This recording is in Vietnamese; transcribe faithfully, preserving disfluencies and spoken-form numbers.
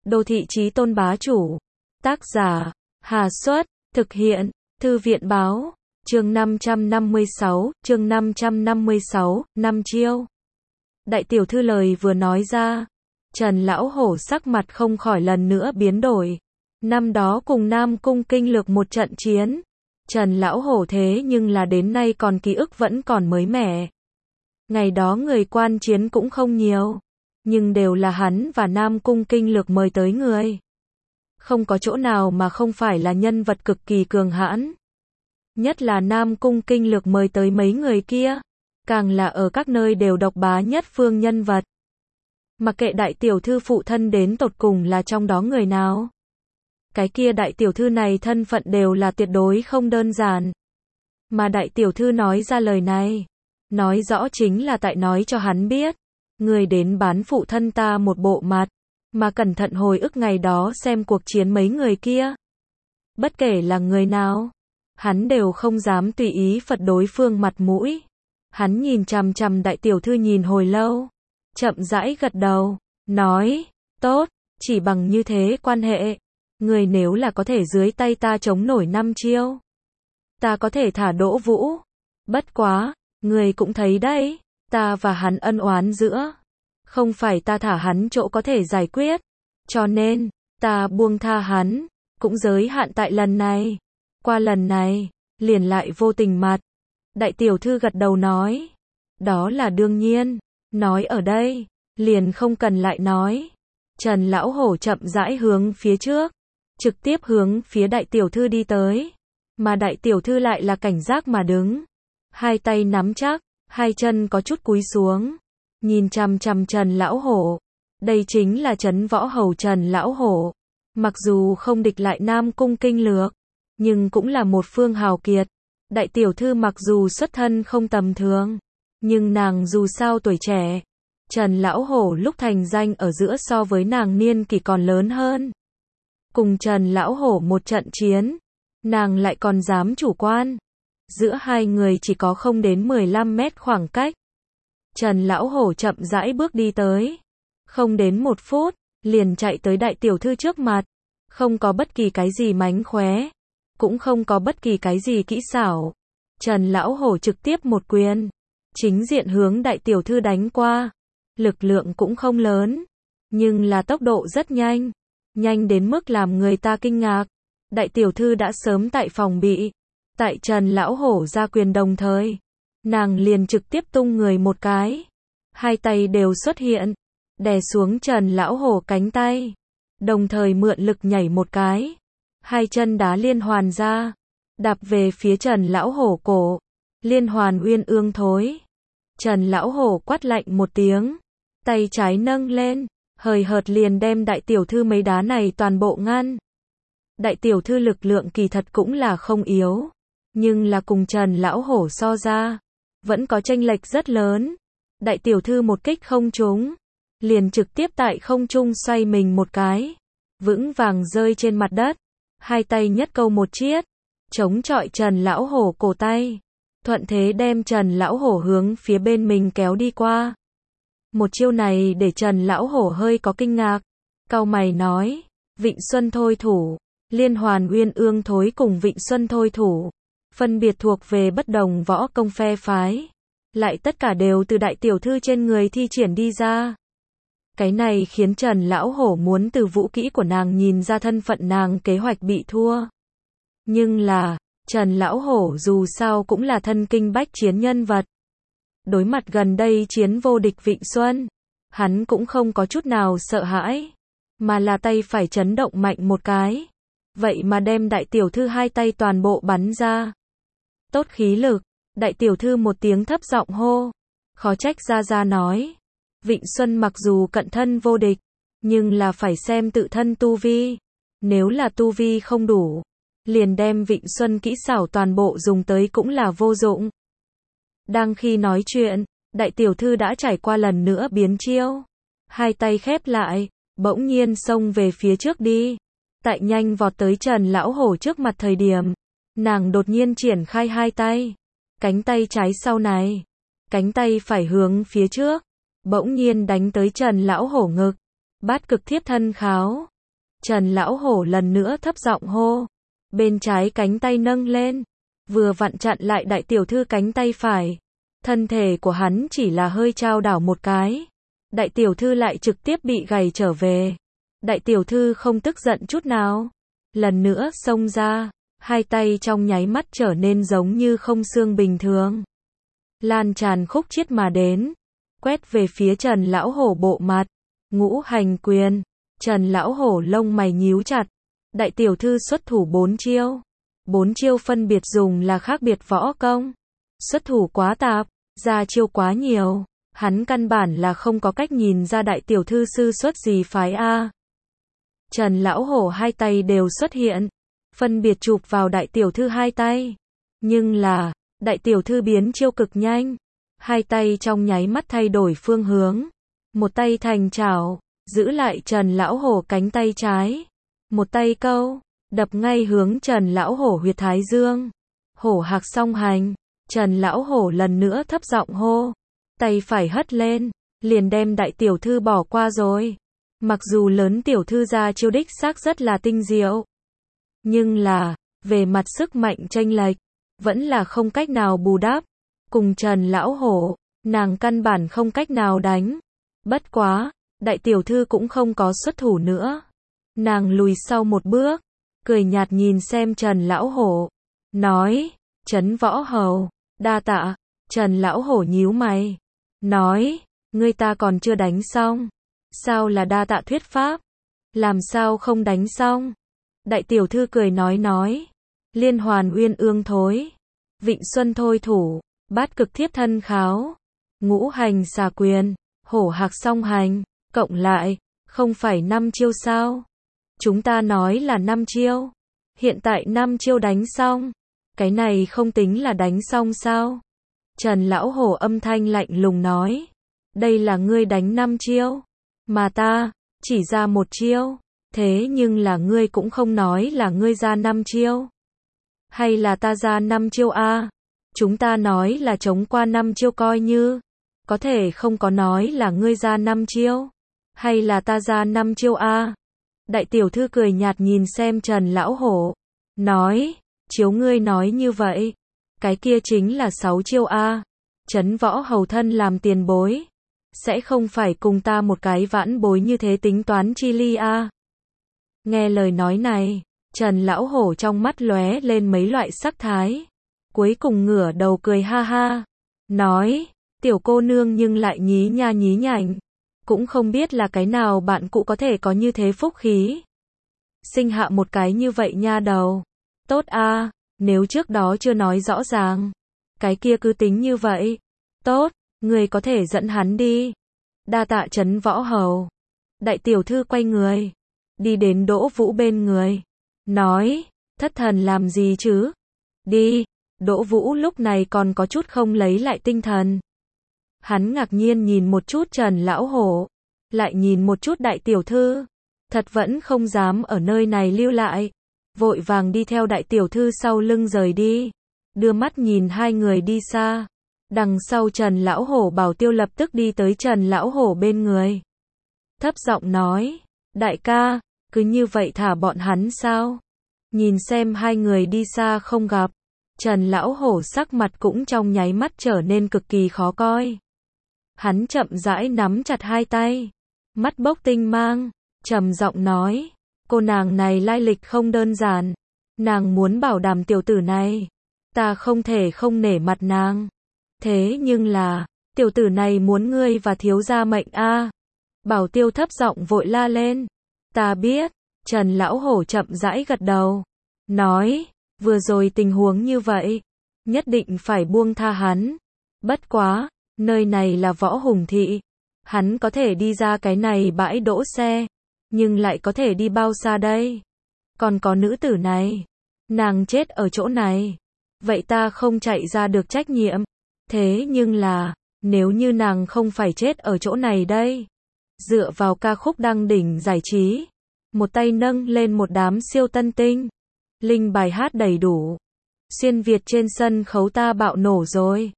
Đô thị chí tôn bá chủ. Tác giả, Hà Xuất, thực hiện, Thư viện báo, chương năm trăm năm mươi sáu, chương năm trăm năm mươi sáu, năm chiêu. Đại tiểu thư lời vừa nói ra, Trần Lão Hổ sắc mặt không khỏi lần nữa biến đổi. Năm đó cùng Nam Cung kinh lược một trận chiến, Trần Lão Hổ thế nhưng là đến nay còn ký ức vẫn còn mới mẻ. Ngày đó người quan chiến cũng không nhiều, nhưng đều là hắn và Nam Cung kinh lược mời tới người. Không có chỗ nào mà không phải là nhân vật cực kỳ cường hãn. Nhất là Nam Cung kinh lược mời tới mấy người kia, càng là ở các nơi đều độc bá nhất phương nhân vật. Mặc kệ đại tiểu thư phụ thân đến tột cùng là trong đó người nào, cái kia đại tiểu thư này thân phận đều là tuyệt đối không đơn giản. Mà đại tiểu thư nói ra lời này, nói rõ chính là tại nói cho hắn biết, người đến bán phụ thân ta một bộ mặt, mà cẩn thận hồi ức ngày đó xem cuộc chiến mấy người kia. Bất kể là người nào, hắn đều không dám tùy ý phật đối phương mặt mũi. Hắn nhìn chằm chằm đại tiểu thư nhìn hồi lâu, chậm rãi gật đầu, nói, tốt, chỉ bằng như thế quan hệ, người nếu là có thể dưới tay ta chống nổi năm chiêu, ta có thể thả Đỗ Vũ. Bất quá, người cũng thấy đấy, ta và hắn ân oán giữa, không phải ta thả hắn chỗ có thể giải quyết, cho nên, ta buông tha hắn, cũng giới hạn tại lần này. Qua lần này, liền lại vô tình mặt. Đại tiểu thư gật đầu nói, đó là đương nhiên, nói ở đây, liền không cần lại nói. Trần Lão Hổ chậm rãi hướng phía trước, trực tiếp hướng phía đại tiểu thư đi tới, mà đại tiểu thư lại là cảnh giác mà đứng, hai tay nắm chắc, hai chân có chút cúi xuống, nhìn chằm chằm Trần Lão Hổ. Đây chính là Trấn Võ Hầu Trần Lão Hổ, mặc dù không địch lại Nam Cung kinh lược, nhưng cũng là một phương hào kiệt. Đại tiểu thư mặc dù xuất thân không tầm thường, nhưng nàng dù sao tuổi trẻ. Trần Lão Hổ lúc thành danh ở giữa so với nàng niên kỷ còn lớn hơn. Cùng Trần Lão Hổ một trận chiến, nàng lại còn dám chủ quan. Giữa hai người chỉ có không đến mười lăm mét khoảng cách. Trần Lão Hổ chậm rãi bước đi tới, không đến một phút, liền chạy tới đại tiểu thư trước mặt, không có bất kỳ cái gì mánh khóe, cũng không có bất kỳ cái gì kỹ xảo. Trần Lão Hổ trực tiếp một quyền, chính diện hướng đại tiểu thư đánh qua. Lực lượng cũng không lớn, nhưng là tốc độ rất nhanh, nhanh đến mức làm người ta kinh ngạc. Đại tiểu thư đã sớm tại phòng bị, tại Trần Lão Hổ ra quyền đồng thời, nàng liền trực tiếp tung người một cái, hai tay đều xuất hiện, đè xuống Trần Lão Hổ cánh tay, đồng thời mượn lực nhảy một cái, hai chân đá liên hoàn ra, đạp về phía Trần Lão Hổ cổ, liên hoàn uyên ương thối. Trần Lão Hổ quát lạnh một tiếng, tay trái nâng lên, hời hợt liền đem đại tiểu thư mấy đá này toàn bộ ngăn. Đại tiểu thư lực lượng kỳ thật cũng là không yếu, nhưng là cùng Trần Lão Hổ so ra, vẫn có chênh lệch rất lớn. Đại tiểu thư một kích không trúng, liền trực tiếp tại không trung xoay mình một cái, vững vàng rơi trên mặt đất, hai tay nhất câu một chiết, chống chọi Trần Lão Hổ cổ tay, thuận thế đem Trần Lão Hổ hướng phía bên mình kéo đi qua. Một chiêu này để Trần Lão Hổ hơi có kinh ngạc, cau mày nói, Vịnh Xuân thôi thủ, liên hoàn uyên ương thối cùng Vịnh Xuân thôi thủ, phân biệt thuộc về bất đồng võ công phe phái, lại tất cả đều từ đại tiểu thư trên người thi triển đi ra. Cái này khiến Trần Lão Hổ muốn từ vũ kỹ của nàng nhìn ra thân phận nàng kế hoạch bị thua. Nhưng là, Trần Lão Hổ dù sao cũng là thân kinh bách chiến nhân vật. Đối mặt gần đây chiến vô địch Vịnh Xuân, hắn cũng không có chút nào sợ hãi, mà là tay phải chấn động mạnh một cái, vậy mà đem đại tiểu thư hai tay toàn bộ bắn ra. Tốt khí lực, đại tiểu thư một tiếng thấp giọng hô, khó trách Gia Gia nói, Vịnh Xuân mặc dù cận thân vô địch, nhưng là phải xem tự thân tu vi, nếu là tu vi không đủ, liền đem Vịnh Xuân kỹ xảo toàn bộ dùng tới cũng là vô dụng. Đang khi nói chuyện, đại tiểu thư đã trải qua lần nữa biến chiêu, hai tay khép lại, bỗng nhiên xông về phía trước đi. Tại nhanh vọt tới Trần Lão Hổ trước mặt thời điểm, nàng đột nhiên triển khai hai tay, cánh tay trái sau này, cánh tay phải hướng phía trước, bỗng nhiên đánh tới Trần Lão Hổ ngực, bát cực thiếp thân kháo, Trần Lão Hổ lần nữa thấp giọng hô. Bên trái cánh tay nâng lên, vừa vặn chặn lại đại tiểu thư cánh tay phải. Thân thể của hắn chỉ là hơi trao đảo một cái. Đại tiểu thư lại trực tiếp bị gầy trở về. Đại tiểu thư không tức giận chút nào. Lần nữa xông ra, hai tay trong nháy mắt trở nên giống như không xương bình thường. Lan tràn khúc chiết mà đến, quét về phía Trần Lão Hổ bộ mặt. Ngũ hành quyền. Trần Lão Hổ lông mày nhíu chặt. Đại tiểu thư xuất thủ bốn chiêu. Bốn chiêu phân biệt dùng là khác biệt võ công. Xuất thủ quá tạp, ra chiêu quá nhiều. Hắn căn bản là không có cách nhìn ra đại tiểu thư sư xuất gì phái A. Trần Lão Hổ hai tay đều xuất hiện, phân biệt chụp vào đại tiểu thư hai tay. Nhưng là, đại tiểu thư biến chiêu cực nhanh. Hai tay trong nháy mắt thay đổi phương hướng. Một tay thành chảo, giữ lại Trần Lão Hổ cánh tay trái. Một tay câu, đập ngay hướng Trần Lão Hổ huyệt thái dương. Hổ hạc song hành. Trần Lão Hổ lần nữa thấp giọng hô. Tay phải hất lên, liền đem đại tiểu thư bỏ qua rồi. Mặc dù lớn tiểu thư ra chiêu đích xác rất là tinh diệu. Nhưng là, về mặt sức mạnh chênh lệch, vẫn là không cách nào bù đắp. Cùng Trần Lão Hổ, nàng căn bản không cách nào đánh. Bất quá, đại tiểu thư cũng không có xuất thủ nữa. Nàng lùi sau một bước, cười nhạt nhìn xem Trần Lão Hổ. Nói, Trấn Võ Hầu, đa tạ. Trần Lão Hổ nhíu mày. Nói, ngươi ta còn chưa đánh xong. Sao là đa tạ thuyết pháp? Làm sao không đánh xong? Đại tiểu thư cười nói nói. Liên hoàn uyên ương thối. Vịnh xuân thôi thủ. Bát cực thiếp thân kháo. Ngũ hành xà quyền. Hổ hạc song hành. Cộng lại, không phải năm chiêu sao? Chúng ta nói là năm chiêu. Hiện tại năm chiêu đánh xong. Cái này không tính là đánh xong sao? Trần Lão Hổ âm thanh lạnh lùng nói. Đây là ngươi đánh năm chiêu. Mà ta, chỉ ra một chiêu. Thế nhưng là ngươi cũng không nói là ngươi ra năm chiêu. Hay là ta ra năm chiêu a? Chúng ta nói là chống qua năm chiêu coi như. Có thể không có nói là ngươi ra năm chiêu. Hay là ta ra năm chiêu a? Đại tiểu thư cười nhạt nhìn xem Trần Lão Hổ. Nói, chiếu ngươi nói như vậy. Cái kia chính là sáu chiêu a. Trấn Võ Hầu thân làm tiền bối. Sẽ không phải cùng ta một cái vãn bối như thế tính toán chi ly a. Nghe lời nói này, Trần Lão Hổ trong mắt lóe lên mấy loại sắc thái. Cuối cùng ngửa đầu cười ha ha. Nói, tiểu cô nương nhưng lại nhí nha nhí nhảnh. Cũng không biết là cái nào bạn cụ có thể có như thế phúc khí. Sinh hạ một cái như vậy nha đầu. Tốt a, nếu trước đó chưa nói rõ ràng. Cái kia cứ tính như vậy. Tốt, người có thể dẫn hắn đi. Đa tạ Trấn Võ Hầu. Đại tiểu thư quay người. Đi đến Đỗ Vũ bên người. Nói, thất thần làm gì chứ? Đi. Đỗ Vũ lúc này còn có chút không lấy lại tinh thần. Hắn ngạc nhiên nhìn một chút Trần Lão Hổ. Lại nhìn một chút đại tiểu thư. Thật vẫn không dám ở nơi này lưu lại. Vội vàng đi theo đại tiểu thư sau lưng rời đi. Đưa mắt nhìn hai người đi xa. Đằng sau Trần Lão Hổ bảo tiêu lập tức đi tới Trần Lão Hổ bên người. Thấp giọng nói. Đại ca, cứ như vậy thả bọn hắn sao? Nhìn xem hai người đi xa không gặp. Trần Lão Hổ sắc mặt cũng trong nháy mắt trở nên cực kỳ khó coi. Hắn chậm rãi nắm chặt hai tay. Mắt bốc tinh mang. Trầm giọng nói. Cô nàng này lai lịch không đơn giản. Nàng muốn bảo đảm tiểu tử này. Ta không thể không nể mặt nàng. Thế nhưng là, tiểu tử này muốn ngươi và thiếu gia mệnh a. Bảo tiêu thấp giọng vội la lên. Ta biết. Trần Lão Hổ chậm rãi gật đầu. Nói, vừa rồi tình huống như vậy. Nhất định phải buông tha hắn. Bất quá, nơi này là Võ Hùng Thị. Hắn có thể đi ra cái này bãi đỗ xe. Nhưng lại có thể đi bao xa đây? Còn có nữ tử này. Nàng chết ở chỗ này. Vậy ta không chạy ra được trách nhiệm. Thế nhưng là, nếu như nàng không phải chết ở chỗ này đây. Dựa vào ca khúc đăng đỉnh giải trí. Một tay nâng lên một đám siêu tân tinh. Linh bài hát đầy đủ. Xuyên Việt trên sân khấu ta bạo nổ rồi.